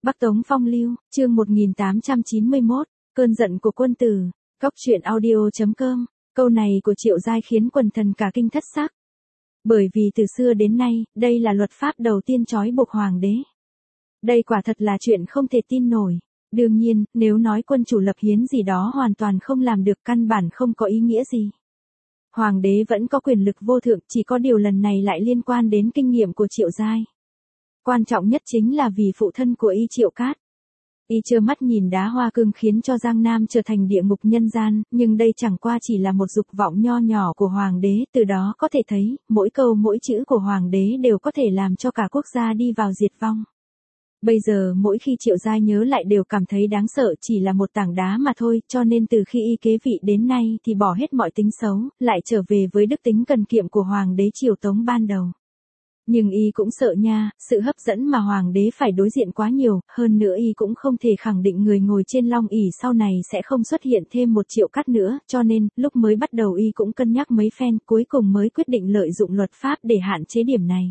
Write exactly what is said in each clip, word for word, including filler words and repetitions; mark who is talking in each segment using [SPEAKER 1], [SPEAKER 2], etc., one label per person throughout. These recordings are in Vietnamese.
[SPEAKER 1] Bắc Tống Phong Lưu, chương một nghìn tám trăm chín mươi mốt, cơn giận của quân tử, Cóc truyện audio chấm com, câu này của Triệu Giai khiến quần thần cả kinh thất sắc. Bởi vì từ xưa đến nay, đây là luật pháp đầu tiên trói buộc hoàng đế. Đây quả thật là chuyện không thể tin nổi. Đương nhiên, nếu nói quân chủ lập hiến gì đó hoàn toàn không làm được, căn bản không có ý nghĩa gì. Hoàng đế vẫn có quyền lực vô thượng, chỉ có điều lần này lại liên quan đến kinh nghiệm của Triệu Giai. Quan trọng nhất chính là vì phụ thân của y Triệu Cát. Y trơ mắt nhìn Đá Hoa Cương khiến cho Giang Nam trở thành địa ngục nhân gian, nhưng đây chẳng qua chỉ là một dục vọng nho nhỏ của hoàng đế, từ đó có thể thấy, mỗi câu mỗi chữ của hoàng đế đều có thể làm cho cả quốc gia đi vào diệt vong. Bây giờ mỗi khi Triệu Giai nhớ lại đều cảm thấy đáng sợ, chỉ là một tảng đá mà thôi, cho nên từ khi y kế vị đến nay thì bỏ hết mọi tính xấu, lại trở về với đức tính cần kiệm của hoàng đế Triều Tống ban đầu. Nhưng y cũng sợ nha, sự hấp dẫn mà hoàng đế phải đối diện quá nhiều, hơn nữa y cũng không thể khẳng định người ngồi trên long ỷ sau này sẽ không xuất hiện thêm một Triệu Cát nữa, cho nên, lúc mới bắt đầu y cũng cân nhắc mấy phen, cuối cùng mới quyết định lợi dụng luật pháp để hạn chế điểm này.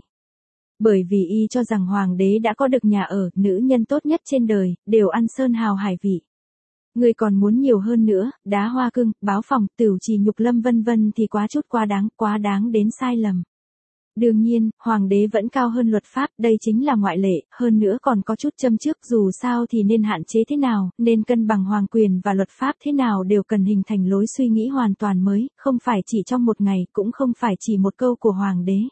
[SPEAKER 1] Bởi vì y cho rằng hoàng đế đã có được nhà ở, nữ nhân tốt nhất trên đời, đều ăn sơn hào hải vị. Người còn muốn nhiều hơn nữa, Đá Hoa Cương, Báo Phòng, Tửu Trì, Nhục Lâm vân vân thì quá chút quá đáng, quá đáng đến sai lầm. Đương nhiên, hoàng đế vẫn cao hơn luật pháp, đây chính là ngoại lệ, hơn nữa còn có chút châm chước, dù sao thì nên hạn chế thế nào, nên cân bằng hoàng quyền và luật pháp thế nào đều cần hình thành lối suy nghĩ hoàn toàn mới, không phải chỉ trong một ngày, cũng không phải chỉ một câu của hoàng đế.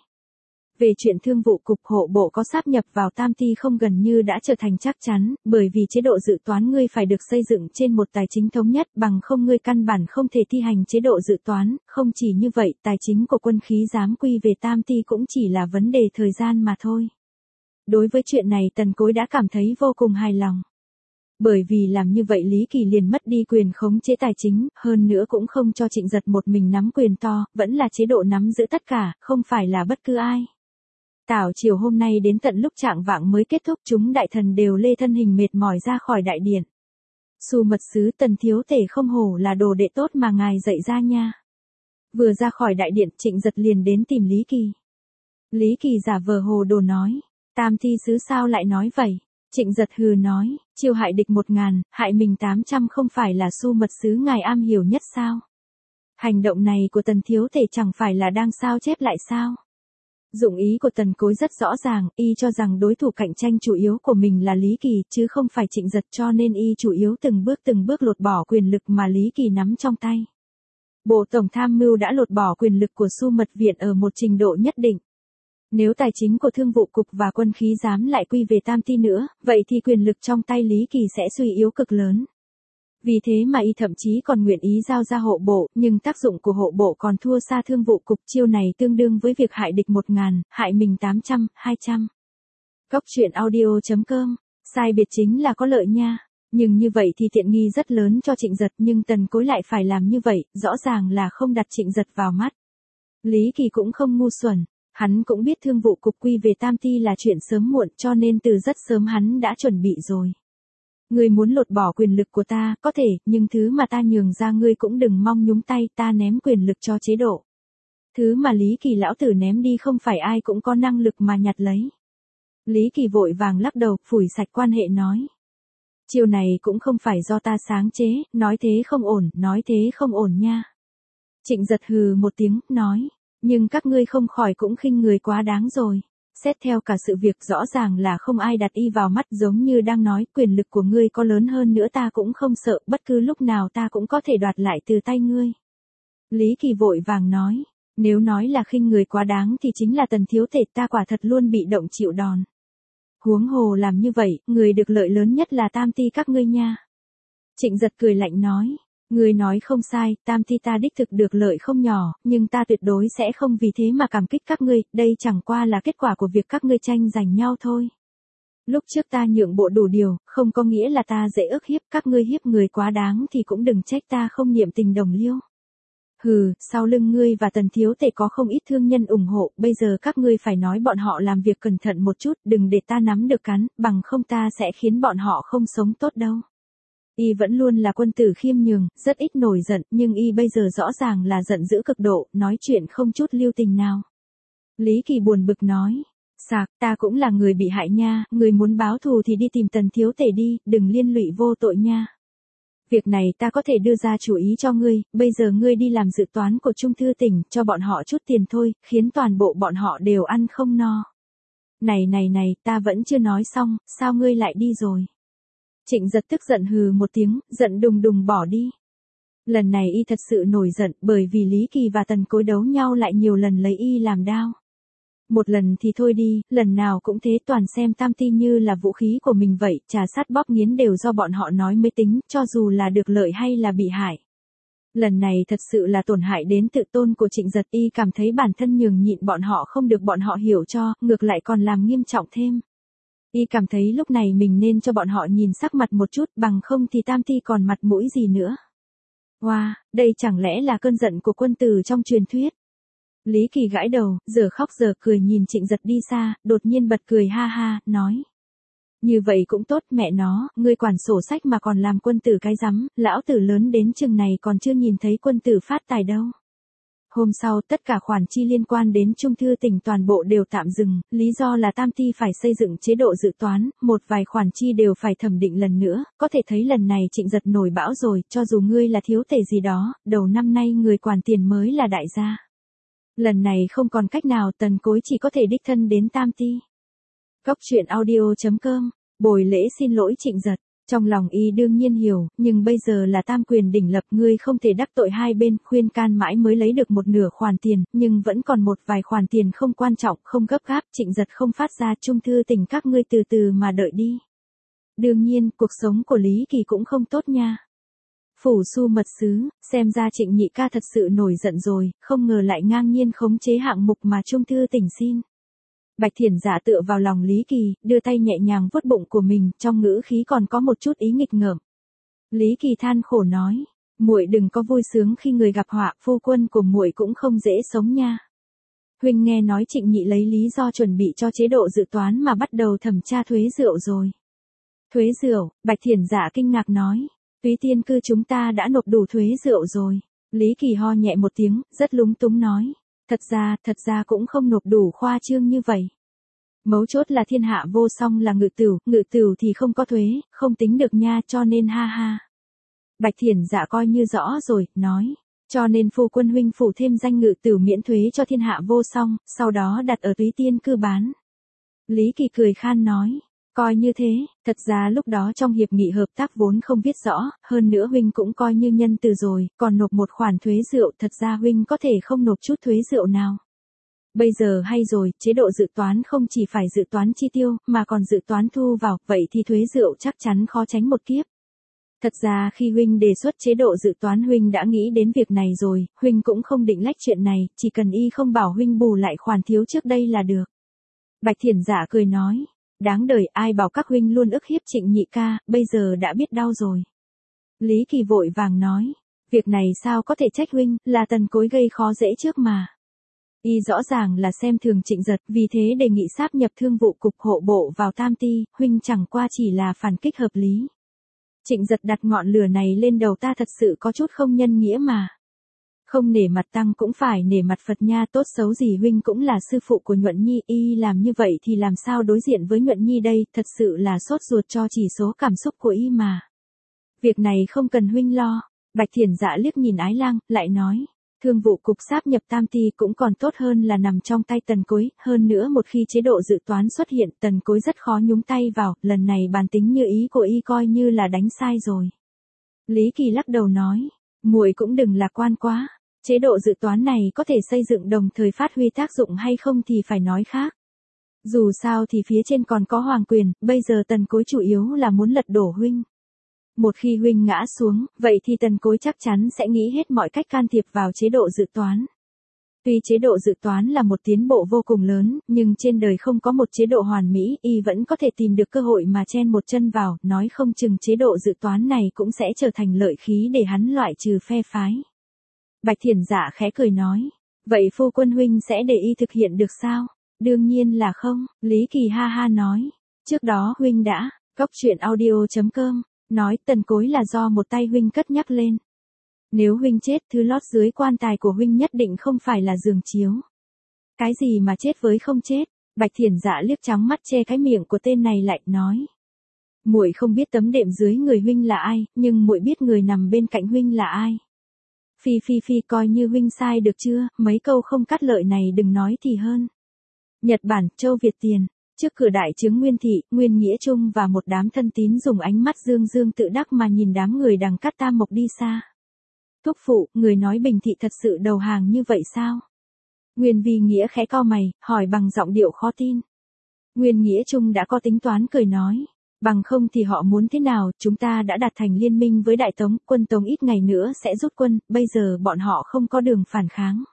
[SPEAKER 1] Về chuyện thương vụ cục hộ bộ có sáp nhập vào Tam Ty không gần như đã trở thành chắc chắn, bởi vì chế độ dự toán ngươi phải được xây dựng trên một tài chính thống nhất, bằng không ngươi căn bản không thể thi hành chế độ dự toán, không chỉ như vậy, tài chính của quân khí giám quy về Tam Ty cũng chỉ là vấn đề thời gian mà thôi. Đối với chuyện này Tần Cối đã cảm thấy vô cùng hài lòng. Bởi vì làm như vậy Lý Kỳ liền mất đi quyền khống chế tài chính, hơn nữa cũng không cho Trịnh Giật một mình nắm quyền to, vẫn là chế độ nắm giữ tất cả, không phải là bất cứ ai. Tảo chiều hôm nay đến tận lúc trạng vạng mới kết thúc, chúng đại thần đều lê thân hình mệt mỏi ra khỏi đại điện. Xu mật sứ Tần thiếu tể không hổ là đồ đệ tốt mà ngài dạy ra nha. Vừa ra khỏi đại điện, Trịnh Giật liền đến tìm Lý Kỳ. Lý Kỳ giả vờ hồ đồ nói, Tam Ty sứ sao lại nói vậy? Trịnh Giật hừ nói, chiêu hại địch một ngàn, hại mình tám trăm không phải là xu mật sứ ngài am hiểu nhất sao? Hành động này của Tần thiếu tể chẳng phải là đang sao chép lại sao? Dụng ý của Tần Cối rất rõ ràng, y cho rằng đối thủ cạnh tranh chủ yếu của mình là Lý Kỳ, chứ không phải Trịnh Giật, cho nên y chủ yếu từng bước từng bước lột bỏ quyền lực mà Lý Kỳ nắm trong tay. Bộ Tổng Tham mưu đã lột bỏ quyền lực của Xu Mật Viện ở một trình độ nhất định. Nếu tài chính của Thương vụ Cục và quân khí giám lại quy về Tam Ty nữa, vậy thì quyền lực trong tay Lý Kỳ sẽ suy yếu cực lớn. Vì thế mà y thậm chí còn nguyện ý giao ra hộ bộ, nhưng tác dụng của hộ bộ còn thua xa Thương vụ Cục, chiêu này tương đương với việc hại địch một ngàn, hại mình tám trăm, hai trăm. Cóc truyện audio chấm com, sai biệt chính là có lợi nha. Nhưng như vậy thì tiện nghi rất lớn cho Trịnh Giật, nhưng Tần Cối lại phải làm như vậy, rõ ràng là không đặt Trịnh Giật vào mắt. Lý Kỳ cũng không ngu xuẩn, hắn cũng biết Thương vụ Cục quy về Tam Ty là chuyện sớm muộn, cho nên từ rất sớm hắn đã chuẩn bị rồi. Ngươi muốn lột bỏ quyền lực của ta, có thể, nhưng thứ mà ta nhường ra ngươi cũng đừng mong nhúng tay, ta ném quyền lực cho chế độ. Thứ mà Lý Kỳ lão tử ném đi không phải ai cũng có năng lực mà nhặt lấy. Lý Kỳ vội vàng lắc đầu, phủi sạch quan hệ nói. Chiêu này cũng không phải do ta sáng chế, nói thế không ổn, nói thế không ổn nha. Trịnh Giật hừ một tiếng, nói, nhưng các ngươi không khỏi cũng khinh người quá đáng rồi. Xét theo cả sự việc rõ ràng là không ai đặt y vào mắt, giống như đang nói quyền lực của ngươi có lớn hơn nữa ta cũng không sợ, bất cứ lúc nào ta cũng có thể đoạt lại từ tay ngươi. Lý Kỳ vội vàng nói, nếu nói là khinh người quá đáng thì chính là Tần thiếu tể, ta quả thật luôn bị động chịu đòn. Huống hồ làm như vậy, người được lợi lớn nhất là Tam Ty các ngươi nha. Trịnh Giật cười lạnh nói. Ngươi nói không sai, Tam Ty ta đích thực được lợi không nhỏ, nhưng ta tuyệt đối sẽ không vì thế mà cảm kích các ngươi, đây chẳng qua là kết quả của việc các ngươi tranh giành nhau thôi. Lúc trước ta nhượng bộ đủ điều, không có nghĩa là ta dễ ức hiếp, các ngươi hiếp người quá đáng thì cũng đừng trách ta không niệm tình đồng liêu. Hừ, sau lưng ngươi và Tần thiếu tể có không ít thương nhân ủng hộ, bây giờ các ngươi phải nói bọn họ làm việc cẩn thận một chút, đừng để ta nắm được cắn, bằng không ta sẽ khiến bọn họ không sống tốt đâu. Y vẫn luôn là quân tử khiêm nhường, rất ít nổi giận, nhưng y bây giờ rõ ràng là giận dữ cực độ, nói chuyện không chút lưu tình nào. Lý Kỳ buồn bực nói, Sạc, ta cũng là người bị hại nha, người muốn báo thù thì đi tìm Tần thiếu tể đi, đừng liên lụy vô tội nha. Việc này ta có thể đưa ra chủ ý cho ngươi, bây giờ ngươi đi làm dự toán của Trung thư tỉnh, cho bọn họ chút tiền thôi, khiến toàn bộ bọn họ đều ăn không no. Này này này, ta vẫn chưa nói xong, sao ngươi lại đi rồi? Trịnh Giật tức giận hừ một tiếng, giận đùng đùng bỏ đi. Lần này y thật sự nổi giận, bởi vì Lý Kỳ và Tần Cối đấu nhau lại nhiều lần lấy y làm đao. Một lần thì thôi đi, lần nào cũng thế, toàn xem Tam Ti như là vũ khí của mình vậy, trà sát bóp nghiến đều do bọn họ nói mới tính, cho dù là được lợi hay là bị hại. Lần này thật sự là tổn hại đến tự tôn của Trịnh Giật, y cảm thấy bản thân nhường nhịn bọn họ không được bọn họ hiểu cho, ngược lại còn làm nghiêm trọng thêm. Y cảm thấy lúc này mình nên cho bọn họ nhìn sắc mặt một chút, bằng không thì Tam Ti còn mặt mũi gì nữa. Wow, đây chẳng lẽ là cơn giận của quân tử trong truyền thuyết? Lý Kỳ gãi đầu, giờ khóc giờ cười nhìn Trịnh Giật đi xa, đột nhiên bật cười ha ha, nói. Như vậy cũng tốt, mẹ nó, ngươi quản sổ sách mà còn làm quân tử cái rắm, lão tử lớn đến chừng này còn chưa nhìn thấy quân tử phát tài đâu. Hôm sau, tất cả khoản chi liên quan đến Trung thư tỉnh toàn bộ đều tạm dừng, lý do là Tam Ti phải xây dựng chế độ dự toán, một vài khoản chi đều phải thẩm định lần nữa, có thể thấy lần này Trịnh Giật nổi bão rồi, cho dù ngươi là thiếu tể gì đó, đầu năm nay người quản tiền mới là đại gia. Lần này không còn cách nào, Tần Cối chỉ có thể đích thân đến Tam Ti. Góc truyện audio chấm com, bồi lễ xin lỗi Trịnh Giật. Trong lòng y đương nhiên hiểu, nhưng bây giờ là tam quyền đỉnh lập, ngươi không thể đắc tội hai bên, khuyên can mãi mới lấy được một nửa khoản tiền, nhưng vẫn còn một vài khoản tiền không quan trọng, không gấp gáp, Trịnh Giật không phát ra, Trung thư tỉnh các ngươi từ từ mà đợi đi. Đương nhiên, cuộc sống của Lý Kỳ cũng không tốt nha. Phủ Su mật sứ, xem ra Trịnh nhị ca thật sự nổi giận rồi, không ngờ lại ngang nhiên khống chế hạng mục mà Trung thư tỉnh xin. Bạch Thiển Dạ tựa vào lòng Lý Kỳ, đưa tay nhẹ nhàng vuốt bụng của mình, trong ngữ khí còn có một chút ý nghịch ngợm. Lý Kỳ than khổ nói, muội đừng có vui sướng khi người gặp họa, phu quân của muội cũng không dễ sống nha. Huynh nghe nói Trịnh nhị lấy lý do chuẩn bị cho chế độ dự toán mà bắt đầu thẩm tra thuế rượu rồi. Thuế rượu, Bạch Thiển Dạ kinh ngạc nói, Túy Tiên cư chúng ta đã nộp đủ thuế rượu rồi. Lý Kỳ ho nhẹ một tiếng, rất lúng túng nói. Thật ra, thật ra cũng không nộp đủ khoa trương như vậy. Mấu chốt là thiên hạ vô song là ngự tửu, ngự tửu thì không có thuế, không tính được nha, cho nên ha ha. Bạch Thiển Dạ coi như rõ rồi, nói. Cho nên phu quân huynh phủ thêm danh ngự tửu miễn thuế cho thiên hạ vô song, sau đó đặt ở Túy Tiên cư bán. Lý Kỳ cười khan nói. Coi như thế, thật ra lúc đó trong hiệp nghị hợp tác vốn không viết rõ, hơn nữa huynh cũng coi như nhân từ rồi, còn nộp một khoản thuế rượu, thật ra huynh có thể không nộp chút thuế rượu nào. Bây giờ hay rồi, chế độ dự toán không chỉ phải dự toán chi tiêu, mà còn dự toán thu vào, vậy thì thuế rượu chắc chắn khó tránh một kiếp. Thật ra khi huynh đề xuất chế độ dự toán huynh đã nghĩ đến việc này rồi, huynh cũng không định lách chuyện này, chỉ cần y không bảo huynh bù lại khoản thiếu trước đây là được. Bạch Thiển Dạ cười nói. Đáng đời, ai bảo các huynh luôn ức hiếp Trịnh nhị ca, bây giờ đã biết đau rồi. Lý Kỳ vội vàng nói, việc này sao có thể trách huynh, là Tần Cối gây khó dễ trước mà. Y rõ ràng là xem thường Trịnh Giật, vì thế đề nghị sáp nhập thương vụ cục hộ bộ vào Tam Ti, huynh chẳng qua chỉ là phản kích hợp lý. Trịnh Giật đặt ngọn lửa này lên đầu ta thật sự có chút không nhân nghĩa mà. Không nể mặt tăng cũng phải nể mặt Phật nha, tốt xấu gì huynh cũng là sư phụ của Nhuận Nhi, y làm như vậy thì làm sao đối diện với Nhuận Nhi đây, thật sự là sốt ruột cho chỉ số cảm xúc của y mà. Việc này không cần huynh lo. Bạch Thiển Dạ liếc nhìn Ái Lang, lại nói, thương vụ cục sáp nhập Tam Ti cũng còn tốt hơn là nằm trong tay Tần Cối, hơn nữa một khi chế độ dự toán xuất hiện, Tần Cối rất khó nhúng tay vào, lần này bàn tính như ý của y coi như là đánh sai rồi. Lý Kỳ lắc đầu nói, muội cũng đừng lạc quan quá. Chế độ dự toán này có thể xây dựng đồng thời phát huy tác dụng hay không thì phải nói khác. Dù sao thì phía trên còn có hoàng quyền, bây giờ Tần Cối chủ yếu là muốn lật đổ huynh. Một khi huynh ngã xuống, vậy thì Tần Cối chắc chắn sẽ nghĩ hết mọi cách can thiệp vào chế độ dự toán. Tuy chế độ dự toán là một tiến bộ vô cùng lớn, nhưng trên đời không có một chế độ hoàn mỹ, y vẫn có thể tìm được cơ hội mà chen một chân vào, nói không chừng chế độ dự toán này cũng sẽ trở thành lợi khí để hắn loại trừ phe phái. Bạch Thiển Dạ khẽ cười nói, vậy phu quân huynh sẽ để y thực hiện được sao? Đương nhiên là không, Lý Kỳ ha ha nói, trước đó huynh đã, góc truyện audio chấm com, nói Tần Cối là do một tay huynh cất nhắc lên. Nếu huynh chết, thứ lót dưới quan tài của huynh nhất định không phải là giường chiếu. Cái gì mà chết với không chết, Bạch Thiển Dạ liếc trắng mắt che cái miệng của tên này lại, nói. Muội không biết tấm đệm dưới người huynh là ai, nhưng muội biết người nằm bên cạnh huynh là ai. Phi phi phi, coi như huynh sai được chưa, mấy câu không cắt lợi này đừng nói thì hơn. Nhật Bản, Châu Việt Tiền. Trước cửa đại trướng Nguyên Thị, Nguyên Nghĩa Trung và một đám thân tín dùng ánh mắt dương dương tự đắc mà nhìn đám người đằng cắt tam mộc đi xa. Thúc phụ, người nói Bình Thị thật sự đầu hàng như vậy sao? Nguyên Vi Nghĩa khẽ cau mày, hỏi bằng giọng điệu khó tin. Nguyên Nghĩa Trung đã có tính toán cười nói. Bằng không thì họ muốn thế nào, chúng ta đã đạt thành liên minh với Đại Tống, quân Tống ít ngày nữa sẽ rút quân, bây giờ bọn họ không có đường phản kháng.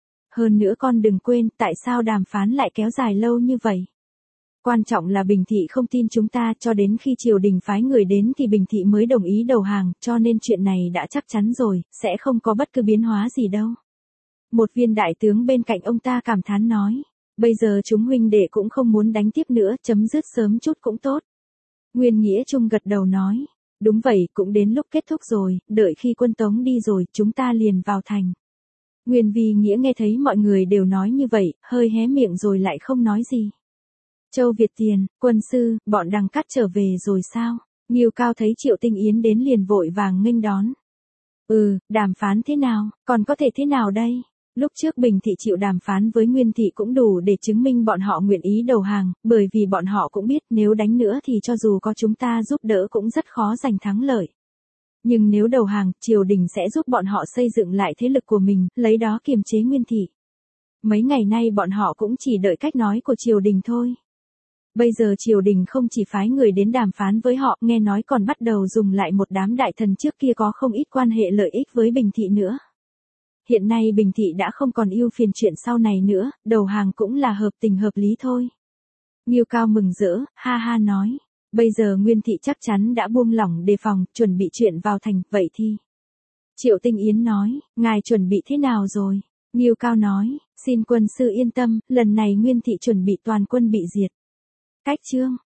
[SPEAKER 1] Hơn nữa con đừng quên, tại sao đàm phán lại kéo dài lâu như vậy? Quan trọng là Bình Thị không tin chúng ta, cho đến khi triều đình phái người đến thì Bình Thị mới đồng ý đầu hàng, cho nên chuyện này đã chắc chắn rồi, sẽ không có bất cứ biến hóa gì đâu. Một viên đại tướng bên cạnh ông ta cảm thán nói, bây giờ chúng huynh đệ cũng không muốn đánh tiếp nữa, chấm dứt sớm chút cũng tốt. Nguyên Nghĩa Trung gật đầu nói, đúng vậy, cũng đến lúc kết thúc rồi, đợi khi quân Tống đi rồi, chúng ta liền vào thành. Nguyên Vi Nghĩa nghe thấy mọi người đều nói như vậy, hơi hé miệng rồi lại không nói gì. Châu Việt Tiền, quân sư, bọn đằng cắt trở về rồi sao? Ngưu Cao thấy Triệu Tinh Yến đến liền vội vàng nghênh đón. Ừ, đàm phán thế nào, còn có thể thế nào đây? Lúc trước Bình Thị chịu đàm phán với Nguyên Thị cũng đủ để chứng minh bọn họ nguyện ý đầu hàng, bởi vì bọn họ cũng biết nếu đánh nữa thì cho dù có chúng ta giúp đỡ cũng rất khó giành thắng lợi. Nhưng nếu đầu hàng, triều đình sẽ giúp bọn họ xây dựng lại thế lực của mình, lấy đó kiềm chế Nguyên Thị. Mấy ngày nay bọn họ cũng chỉ đợi cách nói của triều đình thôi. Bây giờ triều đình không chỉ phái người đến đàm phán với họ, nghe nói còn bắt đầu dùng lại một đám đại thần trước kia có không ít quan hệ lợi ích với Bình Thị nữa. Hiện nay Bình Thị đã không còn ưu phiền chuyện sau này nữa, đầu hàng cũng là hợp tình hợp lý thôi. Ngưu Cao mừng rỡ, ha ha nói, bây giờ Nguyên Thị chắc chắn đã buông lỏng đề phòng, chuẩn bị chuyện vào thành, vậy thì. Triệu Tinh Yến nói, ngài chuẩn bị thế nào rồi? Ngưu Cao nói, xin quân sư yên tâm, lần này Nguyên Thị chuẩn bị toàn quân bị diệt. Cách chương.